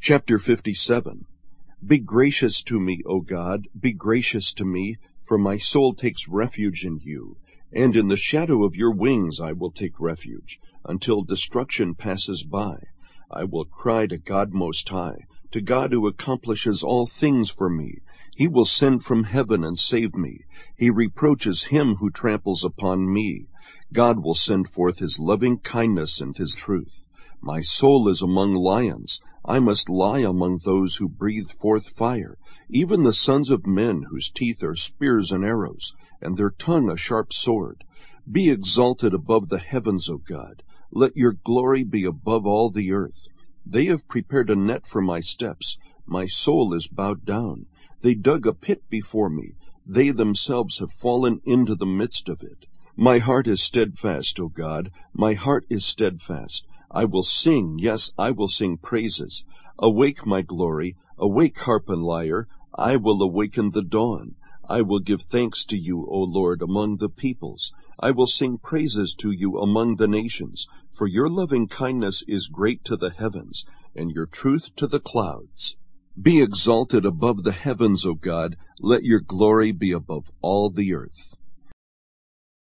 Chapter 57. Be gracious to me, O God, be gracious to me, for my soul takes refuge in you. And in the shadow of your wings I will take refuge, until destruction passes by. I will cry to God Most High, to God who accomplishes all things for me. He will send from heaven and save me. He reproaches him who tramples upon me. God will send forth his loving kindness and his truth. My soul is among lions. I must lie among those who breathe forth fire, even the sons of men whose teeth are spears and arrows, and their tongue a sharp sword. Be exalted above the heavens, O God. Let your glory be above all the earth. They have prepared a net for my steps. My soul is bowed down. They dug a pit before me. They themselves have fallen into the midst of it. My heart is steadfast, O God. My heart is steadfast. I will sing, yes, I will sing praises. Awake, my glory. Awake, harp and lyre. I will awaken the dawn. I will give thanks to you, O Lord, among the peoples. I will sing praises to you among the nations, for your loving kindness is great to the heavens, and your truth to the clouds. Be exalted above the heavens, O God. Let your glory be above all the earth.